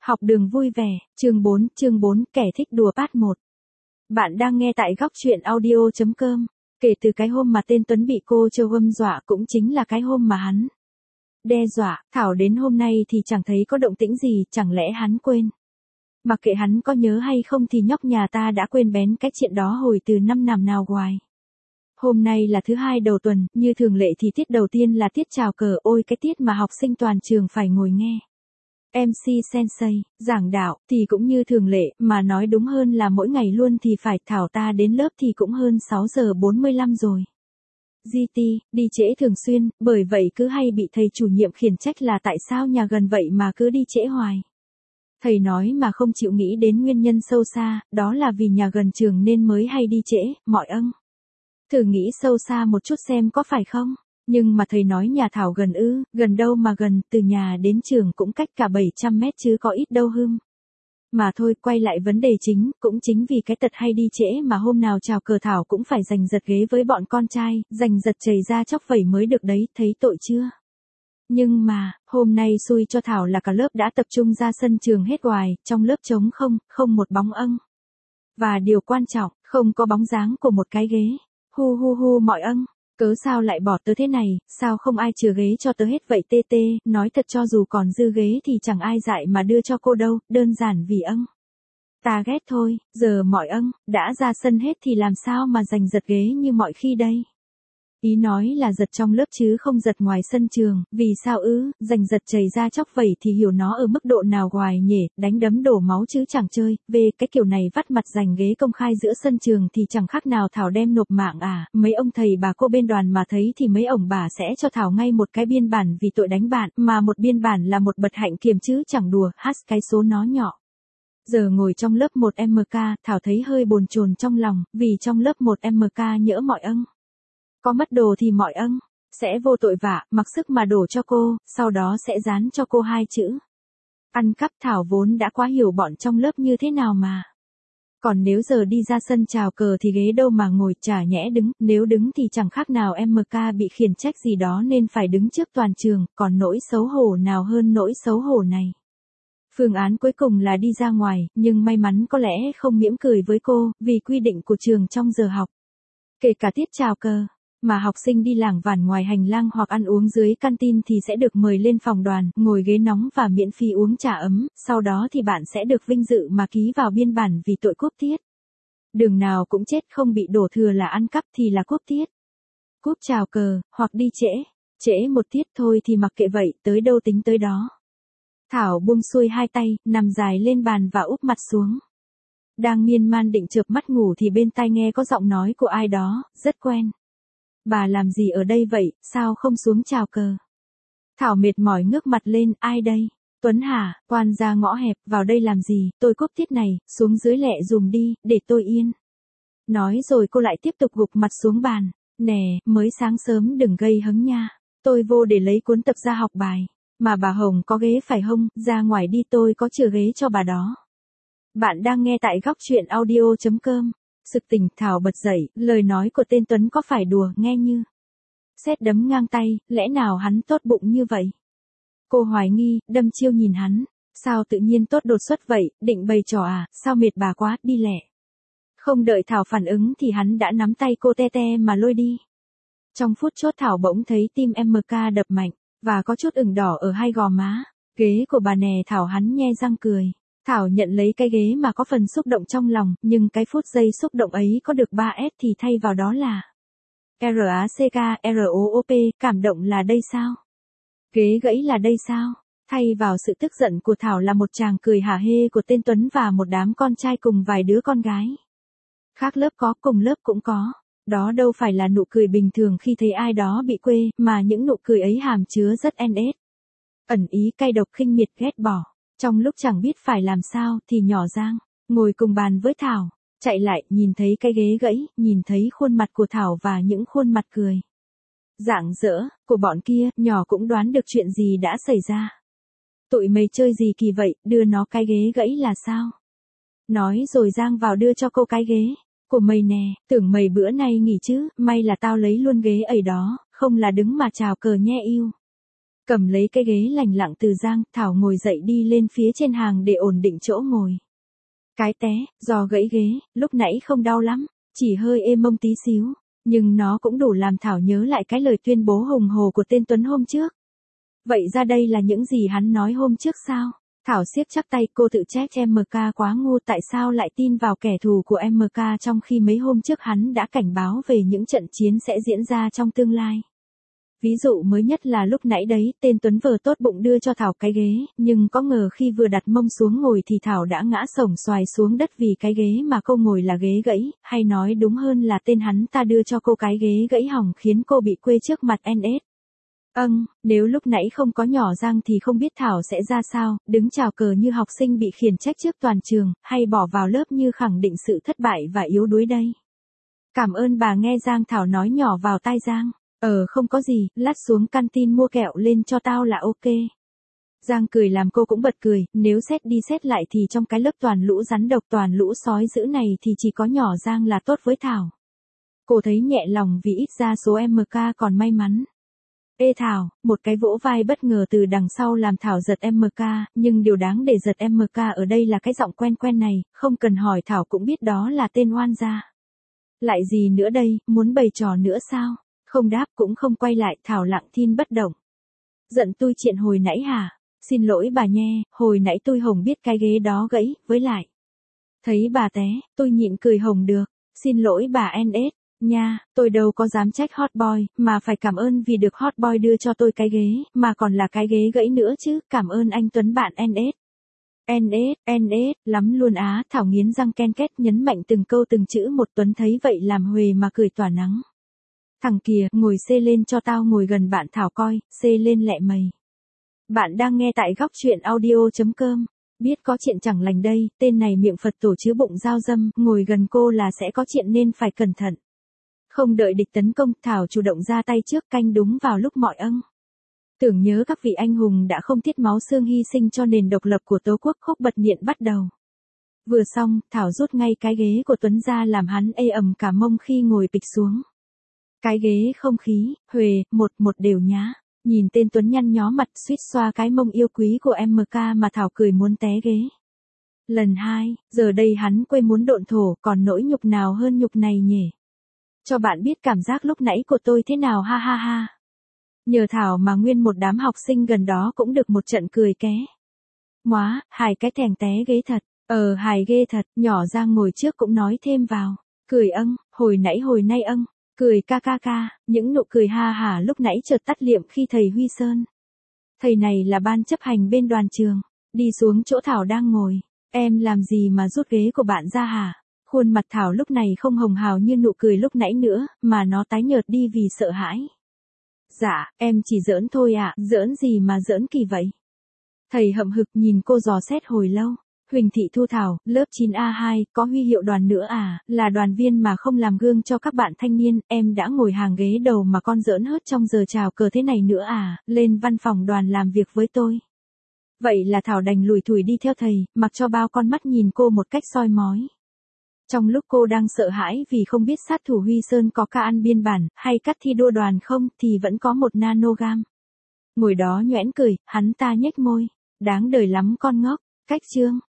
Học đường vui vẻ, chương 4, kẻ thích đùa part 1. Bạn đang nghe tại góc truyện audio.com. Kể từ cái hôm mà tên Tuấn bị cô Châu hâm dọa cũng chính là cái hôm mà hắn đe dọa, Thảo đến hôm nay thì chẳng thấy có động tĩnh gì, chẳng lẽ hắn quên. Mặc kệ hắn có nhớ hay không thì nhóc nhà ta đã quên bén cái chuyện đó hồi từ năm nào hoài. Hôm nay là thứ hai đầu tuần, như thường lệ thì tiết đầu tiên là tiết chào cờ, ôi cái tiết mà học sinh toàn trường phải ngồi nghe MC Sensei giảng đạo, thì cũng như thường lệ, mà nói đúng hơn là mỗi ngày luôn thì phải. Thảo ta đến lớp thì cũng hơn 6 giờ 45 rồi. GT, đi trễ thường xuyên, bởi vậy cứ hay bị thầy chủ nhiệm khiển trách là tại sao nhà gần vậy mà cứ đi trễ hoài. Thầy nói mà không chịu nghĩ đến nguyên nhân sâu xa, đó là vì nhà gần trường nên mới hay đi trễ, mọi âng. Thử nghĩ sâu xa một chút xem có phải không? Nhưng mà thầy nói nhà Thảo gần ư, gần đâu mà gần, từ nhà đến trường cũng cách cả 700 mét chứ có ít đâu hưng. Mà thôi, quay lại vấn đề chính, cũng chính vì cái tật hay đi trễ mà hôm nào chào cờ Thảo cũng phải giành giật ghế với bọn con trai, giành giật chầy ra chóc vẩy mới được đấy, thấy tội chưa? Nhưng mà, hôm nay xui cho Thảo là cả lớp đã tập trung ra sân trường hết hoài, trong lớp trống không một bóng âng. Và điều quan trọng, không có bóng dáng của một cái ghế. Hu mọi âng. Cớ sao lại bỏ tớ thế này, sao không ai chừa ghế cho tớ hết vậy tê, nói thật cho dù còn dư ghế thì chẳng ai dại mà đưa cho cô đâu, đơn giản vì âng. Ta ghét thôi, giờ mọi âng, đã ra sân hết thì làm sao mà giành giật ghế như mọi khi đây. Ý nói là giật trong lớp chứ không giật ngoài sân trường, vì sao ư, giành giật chầy ra chóc vẩy thì hiểu nó ở mức độ nào hoài nhỉ, đánh đấm đổ máu chứ chẳng chơi, về cái kiểu này vắt mặt giành ghế công khai giữa sân trường thì chẳng khác nào Thảo đem nộp mạng à, mấy ông thầy bà cô bên đoàn mà thấy thì mấy ông bà sẽ cho Thảo ngay một cái biên bản vì tội đánh bạn, mà một biên bản là một bậc hạnh kiểm chứ chẳng đùa, hát cái số nó nhỏ. Giờ ngồi trong lớp 1MK, Thảo thấy hơi bồn chồn trong lòng, vì trong lớp 1MK nhỡ mọi âng. Có mất đồ thì mọi âng, sẽ vô tội vạ, mặc sức mà đổ cho cô, sau đó sẽ dán cho cô 2 chữ. Ăn cắp. Thảo vốn đã quá hiểu bọn trong lớp như thế nào mà. Còn nếu giờ đi ra sân chào cờ thì ghế đâu mà ngồi, chả nhẽ đứng, nếu đứng thì chẳng khác nào MK bị khiển trách gì đó nên phải đứng trước toàn trường, còn nỗi xấu hổ nào hơn nỗi xấu hổ này. Phương án cuối cùng là đi ra ngoài, nhưng may mắn có lẽ không mỉm cười với cô, vì quy định của trường trong giờ học. Kể cả tiết chào cờ. Mà học sinh đi lảng vảng ngoài hành lang hoặc ăn uống dưới canteen thì sẽ được mời lên phòng đoàn, ngồi ghế nóng và miễn phí uống trà ấm, sau đó thì bạn sẽ được vinh dự mà ký vào biên bản vì tội cúp tiết. Đường nào cũng chết, không bị đổ thừa là ăn cắp thì là cúp tiết. Cúp chào cờ, hoặc đi trễ một tiết thôi thì mặc kệ vậy, tới đâu tính tới đó. Thảo buông xuôi 2 tay, nằm dài lên bàn và úp mặt xuống. Đang miên man định chợp mắt ngủ thì bên tai nghe có giọng nói của ai đó, rất quen. Bà làm gì ở đây vậy, sao không xuống chào cờ? Thảo mệt mỏi ngước mặt lên, ai đây? Tuấn hả, quan ra ngõ hẹp, vào đây làm gì, tôi cúp tiết này, xuống dưới lẹ dùm đi, để tôi yên. Nói rồi cô lại tiếp tục gục mặt xuống bàn, nè, mới sáng sớm đừng gây hứng nha, tôi vô để lấy cuốn tập ra học bài, mà bà Hồng có ghế phải không, ra ngoài đi tôi có chừa ghế cho bà đó. Bạn đang nghe tại góc truyện audio.com. Sực tỉnh, Thảo bật dậy, lời nói của tên Tuấn có phải đùa, nghe như sét đấm ngang tay, lẽ nào hắn tốt bụng như vậy? Cô hoài nghi, đâm chiêu nhìn hắn, sao tự nhiên tốt đột xuất vậy, định bày trò à, sao mệt bà quá, đi lẹ. Không đợi Thảo phản ứng thì hắn đã nắm tay cô te mà lôi đi. Trong phút chốt Thảo bỗng thấy tim MK đập mạnh, và có chút ửng đỏ ở hai gò má. Ghế của bà nè Thảo, hắn nhe răng cười. Thảo nhận lấy cái ghế mà có phần xúc động trong lòng, nhưng cái phút giây xúc động ấy có được 3S thì thay vào đó là RACK, ROOP, cảm động là đây sao? Ghế gãy là đây sao? Thay vào sự tức giận của Thảo là một tràng cười hả hê của tên Tuấn và một đám con trai cùng vài đứa con gái. Khác lớp có, cùng lớp cũng có. Đó đâu phải là nụ cười bình thường khi thấy ai đó bị quê, mà những nụ cười ấy hàm chứa rất NS. Ẩn ý cay độc, khinh miệt, ghét bỏ. Trong lúc chẳng biết phải làm sao thì nhỏ Giang, ngồi cùng bàn với Thảo, chạy lại, nhìn thấy cái ghế gãy, nhìn thấy khuôn mặt của Thảo và những khuôn mặt cười rạng rỡ của bọn kia, nhỏ cũng đoán được chuyện gì đã xảy ra. Tụi mày chơi gì kỳ vậy, đưa nó cái ghế gãy là sao? Nói rồi Giang vào đưa cho cô cái ghế của mày nè, tưởng mày bữa nay nghỉ chứ, may là tao lấy luôn ghế ấy đó, không là đứng mà chào cờ nhe yêu. Cầm lấy cái ghế lành lặng từ Giang, Thảo ngồi dậy đi lên phía trên hàng để ổn định chỗ ngồi. Cái té, do gãy ghế, lúc nãy không đau lắm, chỉ hơi ê mông tí xíu, nhưng nó cũng đủ làm Thảo nhớ lại cái lời tuyên bố hùng hồ của tên Tuấn hôm trước. Vậy ra đây là những gì hắn nói hôm trước sao? Thảo siết chặt tay, cô tự trách MK quá ngu, tại sao lại tin vào kẻ thù của MK trong khi mấy hôm trước hắn đã cảnh báo về những trận chiến sẽ diễn ra trong tương lai. Ví dụ mới nhất là lúc nãy đấy, tên Tuấn vờ tốt bụng đưa cho Thảo cái ghế, nhưng có ngờ khi vừa đặt mông xuống ngồi thì Thảo đã ngã xổm xoài xuống đất vì cái ghế mà cô ngồi là ghế gãy, hay nói đúng hơn là tên hắn ta đưa cho cô cái ghế gãy hỏng khiến cô bị quê trước mặt NS. Nếu lúc nãy không có nhỏ Giang thì không biết Thảo sẽ ra sao, đứng chào cờ như học sinh bị khiển trách trước toàn trường, hay bỏ vào lớp như khẳng định sự thất bại và yếu đuối đây. Cảm ơn bà, nghe Giang Thảo nói nhỏ vào tai Giang. Không có gì, lát xuống canteen mua kẹo lên cho tao là ok. Giang cười làm cô cũng bật cười, nếu xét đi xét lại thì trong cái lớp toàn lũ rắn độc toàn lũ sói dữ này thì chỉ có nhỏ Giang là tốt với Thảo. Cô thấy nhẹ lòng vì ít ra số MK còn may mắn. Ê Thảo, một cái vỗ vai bất ngờ từ đằng sau làm Thảo giật MK, nhưng điều đáng để giật MK ở đây là cái giọng quen quen này, không cần hỏi Thảo cũng biết đó là tên oan gia. Lại gì nữa đây, muốn bày trò nữa sao? Không đáp cũng không quay lại, Thảo lặng thinh bất động. Giận tôi chuyện hồi nãy hả? Xin lỗi bà nhe, hồi nãy tôi hồng biết cái ghế đó gãy, với lại. Thấy bà té, tôi nhịn cười hồng được. Xin lỗi bà NS, nha, tôi đâu có dám trách hot boy, mà phải cảm ơn vì được hot boy đưa cho tôi cái ghế, mà còn là cái ghế gãy nữa chứ, cảm ơn anh Tuấn bạn NS. NS, lắm luôn á, Thảo nghiến răng ken két nhấn mạnh từng câu từng chữ một. Tuấn thấy vậy làm huề mà cười tỏa nắng. Thằng kìa, ngồi xê lên cho tao ngồi gần bạn Thảo coi, xê lên lẹ mày. Bạn đang nghe tại góc truyện audio.com. Biết có chuyện chẳng lành đây, tên này miệng Phật tổ chứa bụng giao dâm, ngồi gần cô là sẽ có chuyện nên phải cẩn thận. Không đợi địch tấn công, Thảo chủ động ra tay trước, canh đúng vào lúc mọi tưởng nhớ các vị anh hùng đã không tiếc máu xương hy sinh cho nền độc lập của Tổ quốc. Khúc bật nghiện bắt đầu. Vừa xong, Thảo rút ngay cái ghế của Tuấn ra làm hắn ê ẩm cả mông khi ngồi bịch xuống. Cái ghế không khí, huề, một đều nhá. Nhìn tên Tuấn nhăn nhó mặt suýt xoa cái mông yêu quý của MK mà Thảo cười muốn té ghế. Lần 2, giờ đây hắn quê muốn độn thổ, còn nỗi nhục nào hơn nhục này nhỉ? Cho bạn biết cảm giác lúc nãy của tôi thế nào, ha ha ha. Nhờ Thảo mà nguyên một đám học sinh gần đó cũng được một trận cười ké. Móa, hài cái thèng té ghế thật. Hài ghê thật, nhỏ Giang ngồi trước cũng nói thêm vào. Cười hồi nay cười ca ca ca, những nụ cười ha hả lúc nãy chợt tắt liệm khi thầy Huy Sơn. Thầy này là ban chấp hành bên đoàn trường, đi xuống chỗ Thảo đang ngồi. Em làm gì mà rút ghế của bạn ra hả? Khuôn mặt Thảo lúc này không hồng hào như nụ cười lúc nãy nữa, mà nó tái nhợt đi vì sợ hãi. Dạ, em chỉ giỡn thôi ạ, giỡn gì mà giỡn kỳ vậy? Thầy hậm hực nhìn cô dò xét hồi lâu. Huỳnh Thị Thu Thảo, lớp 9A2, có huy hiệu đoàn nữa à, là đoàn viên mà không làm gương cho các bạn thanh niên, em đã ngồi hàng ghế đầu mà con giỡn hớt trong giờ chào cờ thế này nữa à, lên văn phòng đoàn làm việc với tôi. Vậy là Thảo đành lủi thủi đi theo thầy, mặc cho bao con mắt nhìn cô một cách soi mói. Trong lúc cô đang sợ hãi vì không biết sát thủ Huy Sơn có ca ăn biên bản, hay cắt thi đua đoàn không, thì vẫn có một nanogam. Ngồi đó nhoẻn cười, hắn ta nhếch môi. Đáng đời lắm con ngốc, cách chương.